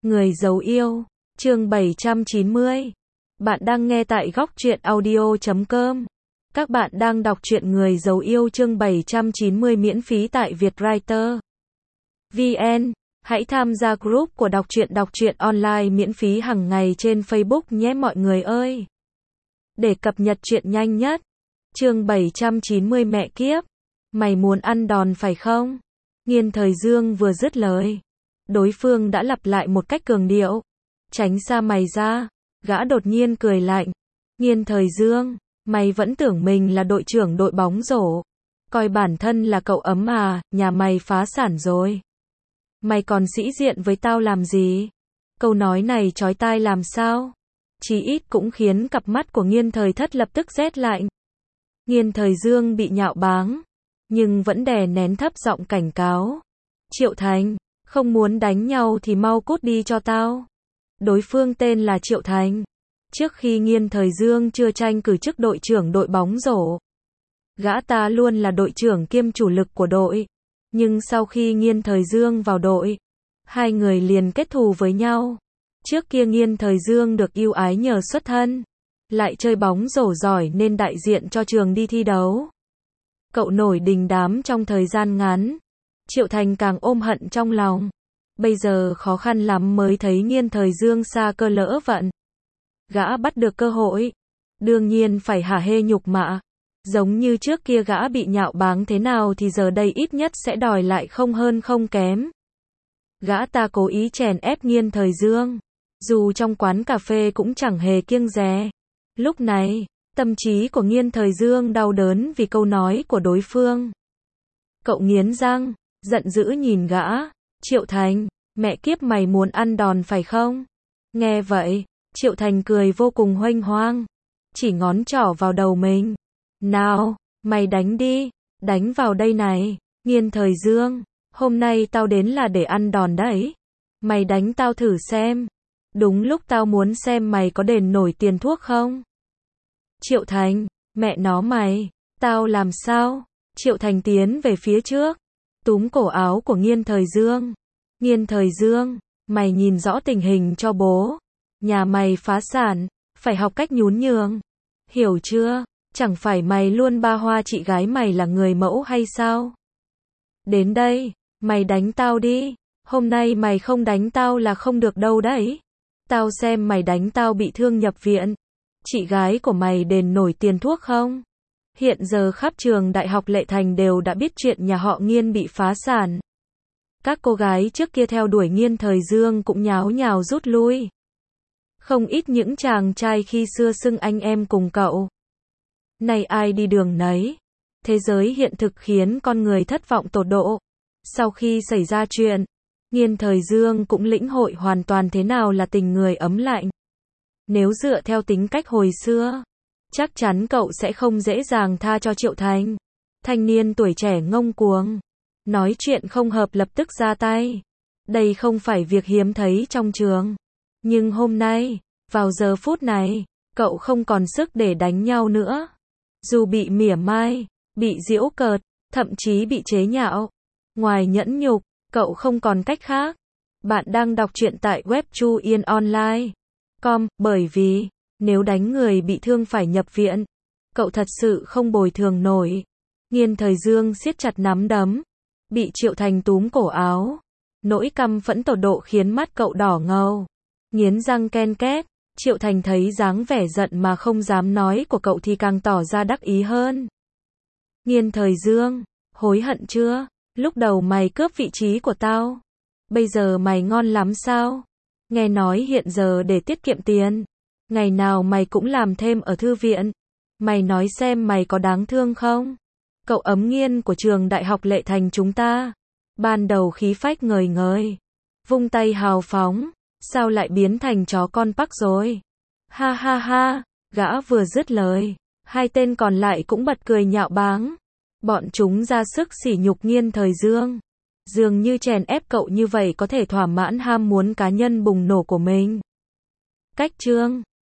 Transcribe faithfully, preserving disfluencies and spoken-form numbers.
Người giấu yêu, chương bảy trăm chín mươi. Bạn đang nghe tại góc truyện audio chấm com. Các bạn đang đọc truyện Người giấu yêu chương bảy trăm chín mươi miễn phí tại Vietwriter vê en. Hãy tham gia group của đọc truyện đọc truyện online miễn phí hàng ngày trên Facebook nhé mọi người ơi. Để cập nhật truyện nhanh nhất. Chương bảy trăm chín mươi mẹ kiếp. Mày muốn ăn đòn phải không? Nghiên Thời Dương vừa dứt lời, đối phương đã lặp lại một cách cường điệu. Tránh xa mày ra. Gã đột nhiên cười lạnh. Nghiên Thời Dương, mày vẫn tưởng mình là đội trưởng đội bóng rổ. Coi bản thân là cậu ấm à, nhà mày phá sản rồi. Mày còn sĩ diện với tao làm gì? Câu nói này chói tai làm sao? Chí ít cũng khiến cặp mắt của Nghiên Thời Thất lập tức rét lạnh. Nghiên Thời Dương bị nhạo báng, nhưng vẫn đè nén thấp giọng cảnh cáo. Triệu Thành, không muốn đánh nhau thì mau cút đi cho tao. Đối phương tên là Triệu Thành. Trước khi Nghiên Thời Dương chưa tranh cử chức đội trưởng đội bóng rổ, gã ta luôn là đội trưởng kiêm chủ lực của đội. Nhưng sau khi Nghiên Thời Dương vào đội, hai người liền kết thù với nhau. Trước kia Nghiên Thời Dương được ưu ái nhờ xuất thân, lại chơi bóng rổ giỏi nên đại diện cho trường đi thi đấu. Cậu nổi đình đám trong thời gian ngắn. Triệu Thành càng ôm hận trong lòng. Bây giờ khó khăn lắm mới thấy Nghiên Thời Dương xa cơ lỡ vận. Gã bắt được cơ hội, đương nhiên phải hả hê nhục mạ. Giống như trước kia gã bị nhạo báng thế nào thì giờ đây ít nhất sẽ đòi lại không hơn không kém. Gã ta cố ý chèn ép Nghiên Thời Dương, dù trong quán cà phê cũng chẳng hề kiêng dè. Lúc này, tâm trí của Nghiên Thời Dương đau đớn vì câu nói của đối phương. Cậu nghiến răng, giận dữ nhìn gã. Triệu Thành, mẹ kiếp mày muốn ăn đòn phải không? Nghe vậy, Triệu Thành cười vô cùng huênh hoang, chỉ ngón trỏ vào đầu mình. Nào, mày đánh đi, đánh vào đây này. Nghiên Thời Dương, hôm nay tao đến là để ăn đòn đấy. Mày đánh tao thử xem. Đúng lúc tao muốn xem mày có đền nổi tiền thuốc không? Triệu Thành, mẹ nó mày, tao làm sao? Triệu Thành tiến về phía trước, túm cổ áo của Nghiên Thời Dương. Nghiên Thời Dương, mày nhìn rõ tình hình cho bố. Nhà mày phá sản, phải học cách nhún nhường. Hiểu chưa? Chẳng phải mày luôn ba hoa chị gái mày là người mẫu hay sao? Đến đây, mày đánh tao đi. Hôm nay mày không đánh tao là không được đâu đấy. Tao xem mày đánh tao bị thương nhập viện. Chị gái của mày đền nổi tiền thuốc không? Hiện giờ khắp trường Đại học Lệ Thành đều đã biết chuyện nhà họ Nghiên bị phá sản. Các cô gái trước kia theo đuổi Nghiên Thời Dương cũng nháo nhào rút lui. Không ít những chàng trai khi xưa xưng anh em cùng cậu. Nay ai đi đường nấy. Thế giới hiện thực khiến con người thất vọng tột độ. Sau khi xảy ra chuyện, Nghiên Thời Dương cũng lĩnh hội hoàn toàn thế nào là tình người ấm lạnh. Nếu dựa theo tính cách hồi xưa, chắc chắn cậu sẽ không dễ dàng tha cho Triệu Thành. Thanh niên tuổi trẻ ngông cuồng, nói chuyện không hợp lập tức ra tay. Đây không phải việc hiếm thấy trong trường. Nhưng hôm nay, vào giờ phút này, cậu không còn sức để đánh nhau nữa. Dù bị mỉa mai, bị giễu cợt, thậm chí bị chế nhạo, ngoài nhẫn nhục, cậu không còn cách khác. Bạn đang đọc truyện tại web chu yên online chấm com, bởi vì, nếu đánh người bị thương phải nhập viện, cậu thật sự không bồi thường nổi. Nghiên Thời Dương siết chặt nắm đấm, bị Triệu Thành túm cổ áo. Nỗi căm phẫn tột độ khiến mắt cậu đỏ ngầu, nghiến răng ken két. Triệu Thành thấy dáng vẻ giận mà không dám nói của cậu thì càng tỏ ra đắc ý hơn. Nghiên Thời Dương, hối hận chưa? Lúc đầu mày cướp vị trí của tao, bây giờ mày ngon lắm sao? Nghe nói hiện giờ để tiết kiệm tiền, ngày nào mày cũng làm thêm ở thư viện. Mày nói xem mày có đáng thương không? Cậu ấm Nghiên của trường Đại học Lệ Thành chúng ta, ban đầu khí phách ngời ngời, vung tay hào phóng, sao lại biến thành chó con Park rồi? Ha ha ha, gã vừa dứt lời, hai tên còn lại cũng bật cười nhạo báng. Bọn chúng ra sức sỉ nhục Nghiên Thời Dương. Dường như chèn ép cậu như vậy có thể thỏa mãn ham muốn cá nhân bùng nổ của mình. Cách chương